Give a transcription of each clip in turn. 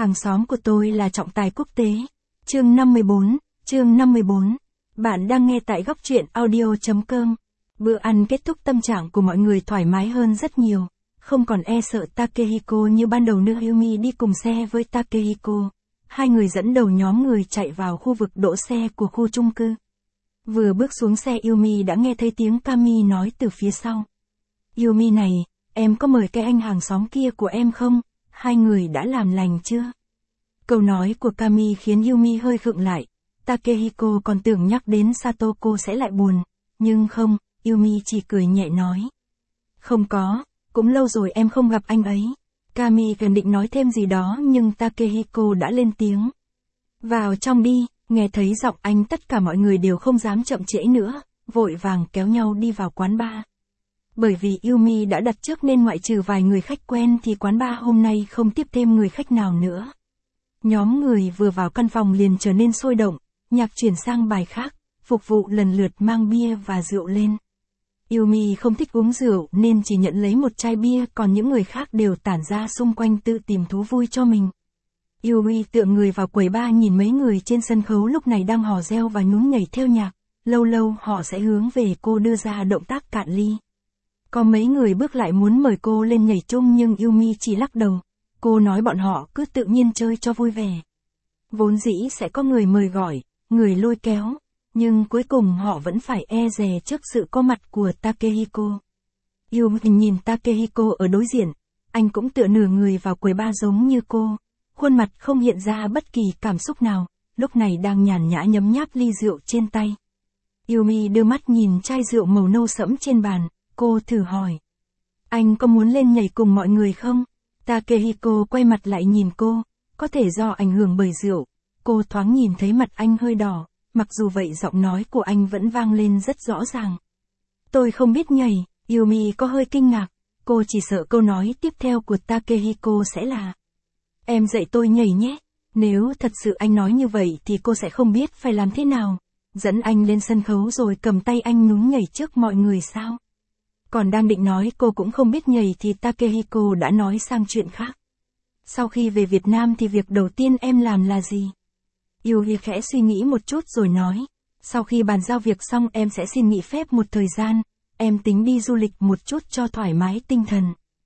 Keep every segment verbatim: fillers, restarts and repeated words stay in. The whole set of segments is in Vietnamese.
Hàng xóm của tôi là trọng tài quốc tế. Chương năm mươi bốn, chương năm mươi bốn. Bạn đang nghe tại góc truyện audio chấm com. Bữa ăn kết thúc, tâm trạng của mọi người thoải mái hơn rất nhiều. Không còn e sợ Takehiko như ban đầu nữa. Yumi đi cùng xe với Takehiko. Hai người dẫn đầu nhóm người chạy vào khu vực đỗ xe của khu chung cư. Vừa bước xuống xe, Yumi đã nghe thấy tiếng Kami nói từ phía sau. Yumi này, em có mời cái anh hàng xóm kia của em không? Hai người đã làm lành chưa? Câu nói của Kami khiến Yumi hơi khựng lại. Takehiko còn tưởng nhắc đến Satoko sẽ lại buồn. Nhưng không, Yumi chỉ cười nhẹ nói. Không có, cũng lâu rồi em không gặp anh ấy. Kami cần định nói thêm gì đó nhưng Takehiko đã lên tiếng. Vào trong đi. Nghe thấy giọng anh, tất cả mọi người đều không dám chậm trễ nữa, vội vàng kéo nhau đi vào quán bar. Bởi vì Yumi đã đặt trước nên ngoại trừ vài người khách quen thì quán bar hôm nay không tiếp thêm người khách nào nữa. Nhóm người vừa vào căn phòng liền trở nên sôi động, nhạc chuyển sang bài khác, phục vụ lần lượt mang bia và rượu lên. Yumi không thích uống rượu nên chỉ nhận lấy một chai bia, còn những người khác đều tản ra xung quanh tự tìm thú vui cho mình. Yumi tựa người vào quầy bar nhìn mấy người trên sân khấu lúc này đang hò reo và nhún nhảy theo nhạc, lâu lâu họ sẽ hướng về cô đưa ra động tác cạn ly. Có mấy người bước lại muốn mời cô lên nhảy chung nhưng Yumi chỉ lắc đầu, cô nói bọn họ cứ tự nhiên chơi cho vui vẻ. Vốn dĩ sẽ có người mời gọi, người lôi kéo, nhưng cuối cùng họ vẫn phải e dè trước sự có mặt của Takehiko. Yumi nhìn Takehiko ở đối diện, anh cũng tựa nửa người vào quầy bar giống như cô. Khuôn mặt không hiện ra bất kỳ cảm xúc nào, lúc này đang nhàn nhã nhấm nháp ly rượu trên tay. Yumi đưa mắt nhìn chai rượu màu nâu sẫm trên bàn, cô thử hỏi. Anh có muốn lên nhảy cùng mọi người không? Takehiko quay mặt lại nhìn cô, có thể do ảnh hưởng bởi rượu. Cô thoáng nhìn thấy mặt anh hơi đỏ, mặc dù vậy giọng nói của anh vẫn vang lên rất rõ ràng. Tôi không biết nhảy. Yumi có hơi kinh ngạc, cô chỉ sợ câu nói tiếp theo của Takehiko sẽ là em dạy tôi nhảy nhé. Nếu thật sự anh nói như vậy thì cô sẽ không biết phải làm thế nào. Dẫn anh lên sân khấu rồi cầm tay anh nhún nhảy trước mọi người sao? Còn đang định nói cô cũng không biết nhảy thì Takehiko đã nói sang chuyện khác. Sau khi về Việt Nam thì việc đầu tiên em làm là gì? Yumi khẽ suy nghĩ một chút rồi nói. Sau khi bàn giao việc xong em sẽ xin nghỉ phép một thời gian. Em tính đi du lịch một chút cho thoải mái tinh thần.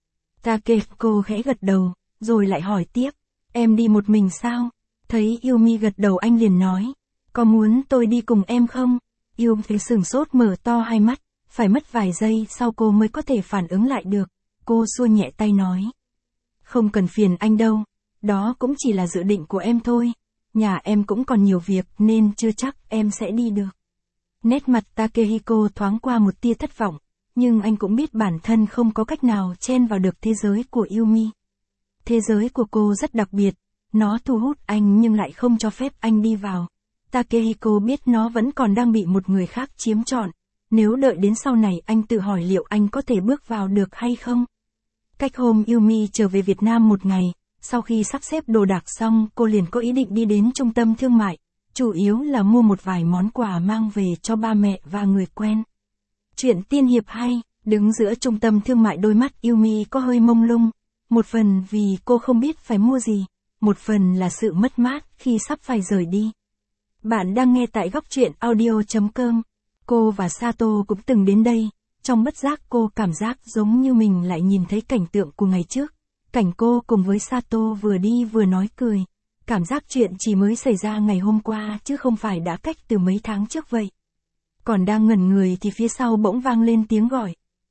Takehiko khẽ gật đầu. Rồi lại hỏi tiếp, em đi một mình sao? Thấy Yumi gật đầu anh liền nói, có muốn tôi đi cùng em không? Yumi sửng sốt mở to hai mắt, phải mất vài giây sau cô mới có thể phản ứng lại được. Cô xua nhẹ tay nói, không cần phiền anh đâu, đó cũng chỉ là dự định của em thôi. Nhà em cũng còn nhiều việc nên chưa chắc em sẽ đi được. Nét mặt Takehiko thoáng qua một tia thất vọng, nhưng anh cũng biết bản thân không có cách nào chen vào được thế giới của Yumi. Thế giới của cô rất đặc biệt, nó thu hút anh nhưng lại không cho phép anh đi vào. Takehiko biết nó vẫn còn đang bị một người khác chiếm trọn, nếu đợi đến sau này anh tự hỏi liệu anh có thể bước vào được hay không. Cách hôm Yumi trở về Việt Nam một ngày, sau khi sắp xếp đồ đạc xong cô liền có ý định đi đến trung tâm thương mại, chủ yếu là mua một vài món quà mang về cho ba mẹ và người quen. Chuyện tiên hiệp hay, đứng giữa trung tâm thương mại đôi mắt Yumi có hơi mông lung. Một phần vì cô không biết phải mua gì, một phần là sự mất mát khi sắp phải rời đi. Bạn đang nghe tại góc truyện audio chấm com. Cô và Sato cũng từng đến đây, trong bất giác cô cảm giác giống như mình lại nhìn thấy cảnh tượng của ngày trước. Cảnh cô cùng với Sato vừa đi vừa nói cười. Cảm giác chuyện chỉ mới xảy ra ngày hôm qua chứ không phải đã cách từ mấy tháng trước vậy. Còn đang ngẩn người thì phía sau bỗng vang lên tiếng gọi.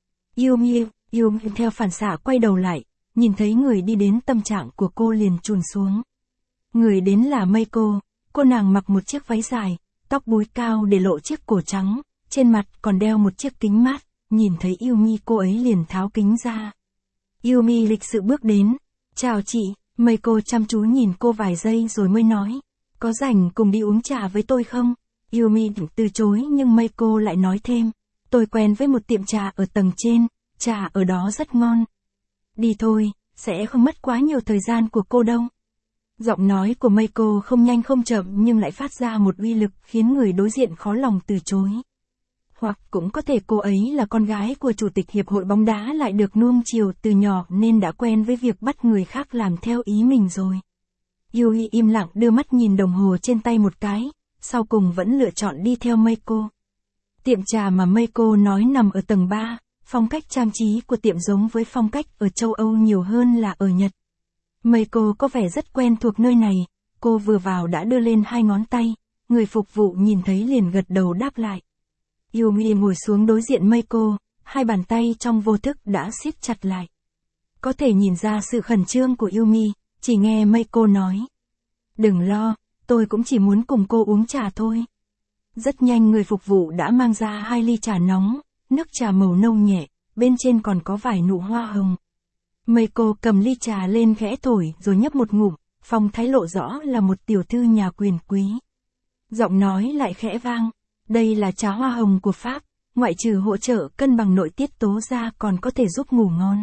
Yumi, Yumi theo phản xạ quay đầu lại. Nhìn thấy người đi đến, tâm trạng của cô liền chùn xuống. Người đến là Meiko, cô nàng mặc một chiếc váy dài, tóc búi cao để lộ chiếc cổ trắng, trên mặt còn đeo một chiếc kính mát, nhìn thấy Yumi cô ấy liền tháo kính ra. Yumi lịch sự bước đến, chào chị, Meiko chăm chú nhìn cô vài giây rồi mới nói, có rảnh cùng đi uống trà với tôi không? Yumi định từ chối nhưng Meiko lại nói thêm, tôi quen với một tiệm trà ở tầng trên, trà ở đó rất ngon. Đi thôi, sẽ không mất quá nhiều thời gian của cô đâu. Giọng nói của Meiko không nhanh không chậm nhưng lại phát ra một uy lực khiến người đối diện khó lòng từ chối. Hoặc cũng có thể cô ấy là con gái của chủ tịch hiệp hội bóng đá lại được nuông chiều từ nhỏ nên đã quen với việc bắt người khác làm theo ý mình rồi. Yui im lặng đưa mắt nhìn đồng hồ trên tay một cái, sau cùng vẫn lựa chọn đi theo Meiko. Tiệm trà mà Meiko nói nằm ở tầng ba, phong cách trang trí của tiệm giống với phong cách ở châu Âu nhiều hơn là ở Nhật. Meiko có vẻ rất quen thuộc nơi này, cô vừa vào đã đưa lên hai ngón tay, người phục vụ nhìn thấy liền gật đầu đáp lại. Yumi ngồi xuống đối diện Meiko, hai bàn tay trong vô thức đã siết chặt lại. Có thể nhìn ra sự khẩn trương của Yumi, chỉ nghe Meiko nói. Đừng lo, tôi cũng chỉ muốn cùng cô uống trà thôi. Rất nhanh người phục vụ đã mang ra hai ly trà nóng, nước trà màu nâu nhẹ, bên trên còn có vài nụ hoa hồng. Meiko cầm ly trà lên khẽ thổi rồi nhấp một ngụm, phong thái lộ rõ là một tiểu thư nhà quyền quý. Giọng nói lại khẽ vang, đây là trà hoa hồng của Pháp, ngoại trừ hỗ trợ cân bằng nội tiết tố ra còn có thể giúp ngủ ngon.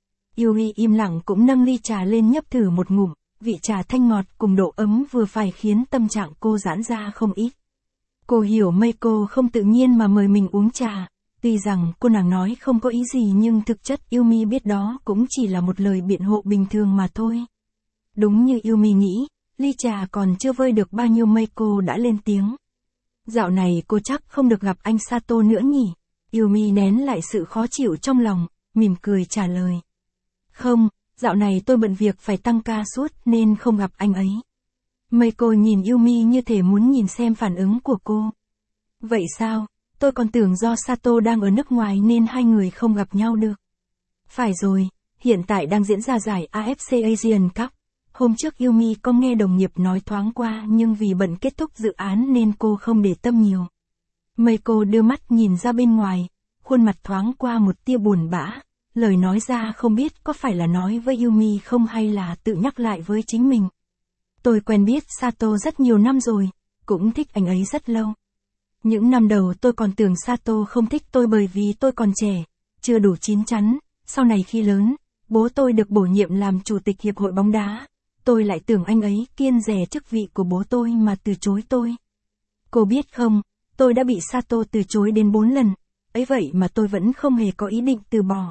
Yui im lặng cũng nâng ly trà lên nhấp thử một ngụm, vị trà thanh ngọt cùng độ ấm vừa phải khiến tâm trạng cô giãn ra không ít. Cô hiểu Meiko không tự nhiên mà mời mình uống trà, tuy rằng cô nàng nói không có ý gì nhưng thực chất Yumi biết đó cũng chỉ là một lời biện hộ bình thường mà thôi. Đúng như Yumi nghĩ, ly trà còn chưa vơi được bao nhiêu Meiko đã lên tiếng. Dạo này cô chắc không được gặp anh Sato nữa nhỉ? Yumi nén lại sự khó chịu trong lòng, mỉm cười trả lời. Không, dạo này tôi bận việc phải tăng ca suốt nên không gặp anh ấy. Meiko nhìn Yumi như thể muốn nhìn xem phản ứng của cô. Vậy sao, tôi còn tưởng do Sato đang ở nước ngoài nên hai người không gặp nhau được. Phải rồi, hiện tại đang diễn ra giải a ép xê Asian Cup. Hôm trước Yumi có nghe đồng nghiệp nói thoáng qua nhưng vì bận kết thúc dự án nên cô không để tâm nhiều. Meiko đưa mắt nhìn ra bên ngoài, khuôn mặt thoáng qua một tia buồn bã, lời nói ra không biết có phải là nói với Yumi không hay là tự nhắc lại với chính mình. Tôi quen biết Sato rất nhiều năm rồi, cũng thích anh ấy rất lâu. Những năm đầu tôi còn tưởng Sato không thích tôi bởi vì tôi còn trẻ, chưa đủ chín chắn, sau này khi lớn, bố tôi được bổ nhiệm làm chủ tịch hiệp hội bóng đá. Tôi lại tưởng anh ấy kiêng dè chức vị của bố tôi mà từ chối tôi. Cô biết không, tôi đã bị Sato từ chối đến bốn lần, ấy vậy mà tôi vẫn không hề có ý định từ bỏ.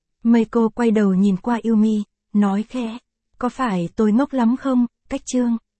Meiko quay đầu nhìn qua Yumi, nói khẽ, có phải tôi ngốc lắm không, Cách Trương?